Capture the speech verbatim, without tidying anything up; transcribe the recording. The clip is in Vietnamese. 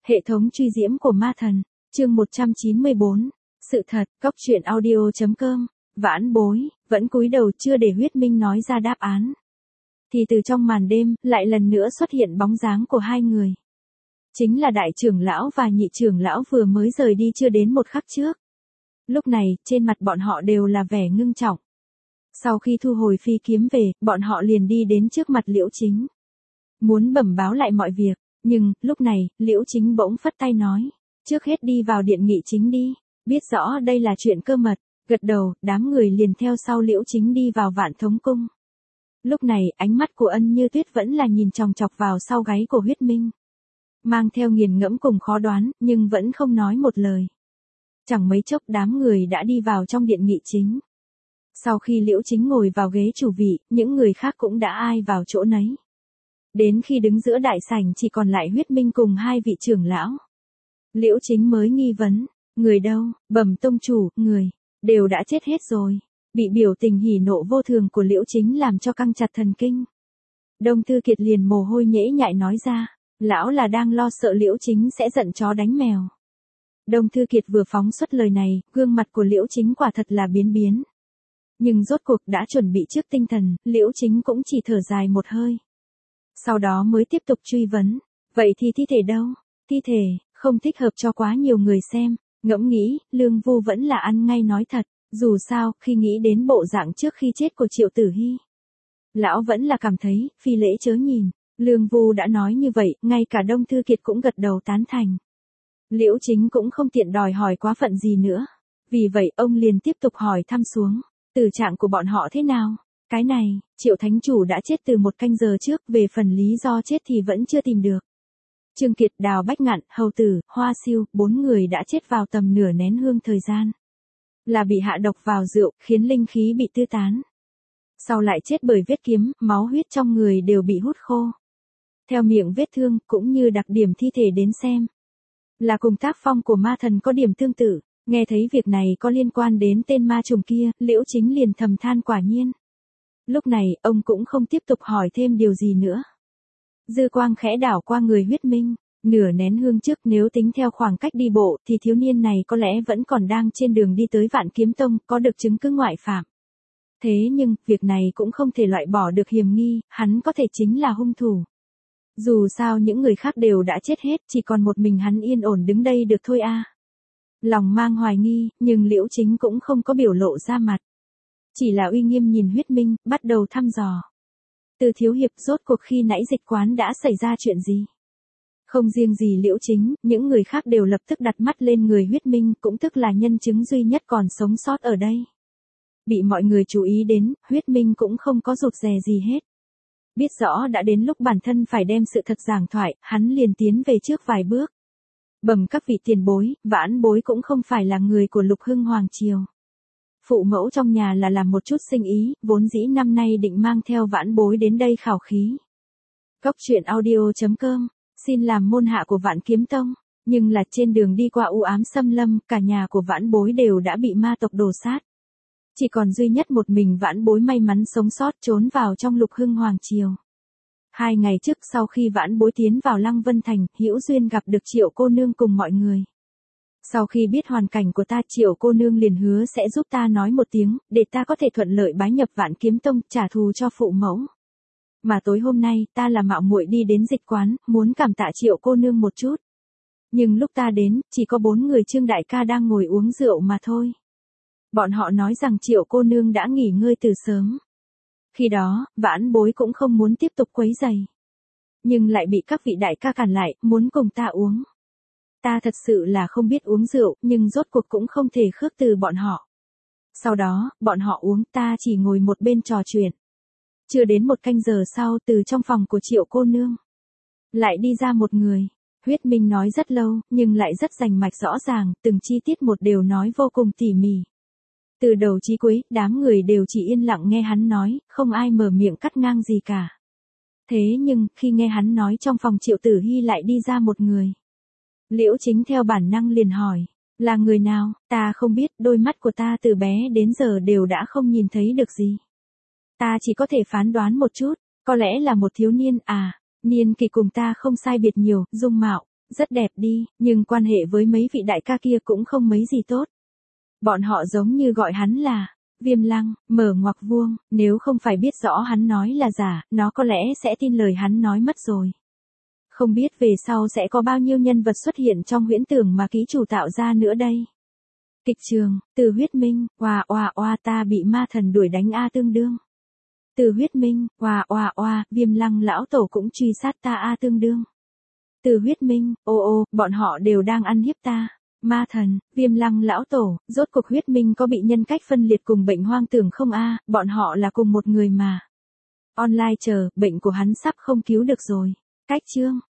Hệ thống truy diễm của ma thần, chương một trăm chín mươi bốn. Sự thật, cóc truyện audio chấm com. Vãn Bối, vẫn cúi đầu chưa để Huyết Minh nói ra đáp án. Thì từ trong màn đêm, lại lần nữa xuất hiện bóng dáng của hai người. Chính là đại trưởng lão và nhị trưởng lão vừa mới rời đi chưa đến một khắc trước. Lúc này, trên mặt bọn họ đều là vẻ ngưng trọng. Sau khi thu hồi phi kiếm về, bọn họ liền đi đến trước mặt Liễu Chính. Muốn bẩm báo lại mọi việc, nhưng, lúc này, Liễu Chính bỗng phất tay nói. Trước hết đi vào điện nghị chính đi, biết rõ đây là chuyện cơ mật, gật đầu, đám người liền theo sau Liễu Chính đi vào Vạn Thống Cung. Lúc này, ánh mắt của Ân Như Tuyết vẫn là nhìn chòng chọc vào sau gáy của Huyết Minh. Mang theo nghiền ngẫm cùng khó đoán, nhưng vẫn không nói một lời. Chẳng mấy chốc đám người đã đi vào trong điện nghị chính. Sau khi Liễu Chính ngồi vào ghế chủ vị, những người khác cũng đã ai vào chỗ nấy. Đến khi đứng giữa đại sảnh chỉ còn lại Huyết Minh cùng hai vị trưởng lão. Liễu Chính mới nghi vấn, người đâu, bẩm tông chủ, người, đều đã chết hết rồi. Bị biểu tình hỉ nộ vô thường của Liễu Chính làm cho căng chặt thần kinh. Đông Thư Kiệt liền mồ hôi nhễ nhại nói ra, lão là đang lo sợ Liễu Chính sẽ giận chó đánh mèo. Đông Thư Kiệt vừa phóng xuất lời này, gương mặt của Liễu Chính quả thật là biến biến. Nhưng rốt cuộc đã chuẩn bị trước tinh thần, Liễu Chính cũng chỉ thở dài một hơi. Sau đó mới tiếp tục truy vấn, vậy thì thi thể đâu? Thi thể, không thích hợp cho quá nhiều người xem, ngẫm nghĩ, Lương Vu vẫn là ăn ngay nói thật, dù sao, khi nghĩ đến bộ dạng trước khi chết của Triệu Tử Hy. Lão vẫn là cảm thấy, phi lễ chớ nhìn, Lương Vu đã nói như vậy, ngay cả Đông Thư Kiệt cũng gật đầu tán thành. Liễu Chính cũng không tiện đòi hỏi quá phận gì nữa, vì vậy ông liền tiếp tục hỏi thăm xuống, tử trạng của bọn họ thế nào? Cái này, Triệu Thánh Chủ đã chết từ một canh giờ trước, về phần lý do chết thì vẫn chưa tìm được. Trương Kiệt, Đào Bách Ngạn, Hầu Tử, Hoa Siêu, bốn người đã chết vào tầm nửa nén hương thời gian. Là bị hạ độc vào rượu, khiến linh khí bị tiêu tán. Sau lại chết bởi vết kiếm, máu huyết trong người đều bị hút khô. Theo miệng vết thương, cũng như đặc điểm thi thể đến xem. Là cùng tác phong của ma thần có điểm tương tự, nghe thấy việc này có liên quan đến tên ma trùng kia, Liễu Chính liền thầm than quả nhiên. Lúc này, ông cũng không tiếp tục hỏi thêm điều gì nữa. Dư quang khẽ đảo qua người Huyết Minh, nửa nén hương trước nếu tính theo khoảng cách đi bộ thì thiếu niên này có lẽ vẫn còn đang trên đường đi tới Vạn Kiếm Tông, có được chứng cứ ngoại phạm. Thế nhưng, việc này cũng không thể loại bỏ được hiểm nghi, hắn có thể chính là hung thủ. Dù sao những người khác đều đã chết hết, chỉ còn một mình hắn yên ổn đứng đây được thôi a. Lòng mang hoài nghi, nhưng Liễu Chính cũng không có biểu lộ ra mặt. Chỉ là uy nghiêm nhìn Huyết Minh, bắt đầu thăm dò. Từ thiếu hiệp, rốt cuộc khi nãy dịch quán đã xảy ra chuyện gì? Không riêng gì Liễu Chính, những người khác đều lập tức đặt mắt lên người Huyết Minh, cũng tức là nhân chứng duy nhất còn sống sót ở đây. Bị mọi người chú ý đến, Huyết Minh cũng không có rụt rè gì hết. Biết rõ đã đến lúc bản thân phải đem sự thật giảng thoại, hắn liền tiến về trước vài bước. Bẩm các vị tiền bối, Vãn Bối cũng không phải là người của Lục Hưng Hoàng Triều. Phụ mẫu trong nhà là làm một chút sinh ý, vốn dĩ năm nay định mang theo Vãn Bối đến đây khảo khí. Cóc truyện audio chấm com, xin làm môn hạ của Vạn Kiếm Tông, nhưng là trên đường đi qua u ám xâm lâm, cả nhà của Vãn Bối đều đã bị ma tộc đổ sát. Chỉ còn duy nhất một mình Vãn Bối may mắn sống sót trốn vào trong Lục Hưng Hoàng Triều. Hai ngày trước sau khi Vãn Bối tiến vào Lăng Vân Thành, hữu duyên gặp được Triệu cô nương cùng mọi người. Sau khi biết hoàn cảnh của ta, Triệu cô nương liền hứa sẽ giúp ta nói một tiếng, để ta có thể thuận lợi bái nhập Vạn Kiếm Tông, trả thù cho phụ mẫu. Mà tối hôm nay, ta là mạo muội đi đến dịch quán, muốn cảm tạ Triệu cô nương một chút. Nhưng lúc ta đến, chỉ có bốn người Trương đại ca đang ngồi uống rượu mà thôi. Bọn họ nói rằng Triệu cô nương đã nghỉ ngơi từ sớm. Khi đó, Vãn Bối cũng không muốn tiếp tục quấy rầy. Nhưng lại bị các vị đại ca cản lại, muốn cùng ta uống. Ta thật sự là không biết uống rượu, nhưng rốt cuộc cũng không thể khước từ bọn họ. Sau đó, bọn họ uống, ta chỉ ngồi một bên trò chuyện. Chưa đến một canh giờ sau, từ trong phòng của Triệu cô nương, lại đi ra một người. Huyết Minh nói rất lâu, nhưng lại rất rành mạch rõ ràng, từng chi tiết một đều nói vô cùng tỉ mỉ. Từ đầu chí cuối, đám người đều chỉ yên lặng nghe hắn nói, không ai mở miệng cắt ngang gì cả. Thế nhưng, khi nghe hắn nói trong phòng Triệu Tử Hy lại đi ra một người. Liễu Chính theo bản năng liền hỏi, là người nào? Ta không biết, đôi mắt của ta từ bé đến giờ đều đã không nhìn thấy được gì. Ta chỉ có thể phán đoán một chút, có lẽ là một thiếu niên à, niên kỷ cùng ta không sai biệt nhiều, dung mạo, Rất đẹp đi, nhưng quan hệ với mấy vị đại ca kia cũng không mấy gì tốt. Bọn họ giống như gọi hắn là Viêm Lăng, mở ngoặc vuông, nếu không phải biết rõ hắn nói là giả, nó có lẽ sẽ tin lời hắn nói mất rồi. Không biết về sau sẽ có bao nhiêu nhân vật xuất hiện trong huyễn tưởng mà ký chủ tạo ra nữa đây. Kịch trường, Từ Huyết Minh, oa oa oa ta bị ma thần đuổi đánh a tương đương. Từ Huyết Minh, oa oa oa, Viêm Lăng lão tổ cũng truy sát ta a tương đương. Từ Huyết Minh, ô ô, bọn họ đều đang ăn hiếp ta. Ma thần, Viêm Lăng lão tổ, rốt cuộc Huyết Minh có bị nhân cách phân liệt cùng bệnh hoang tưởng không a, bọn họ là cùng một người mà. Online chờ, bệnh của hắn sắp không cứu được rồi. Cách chương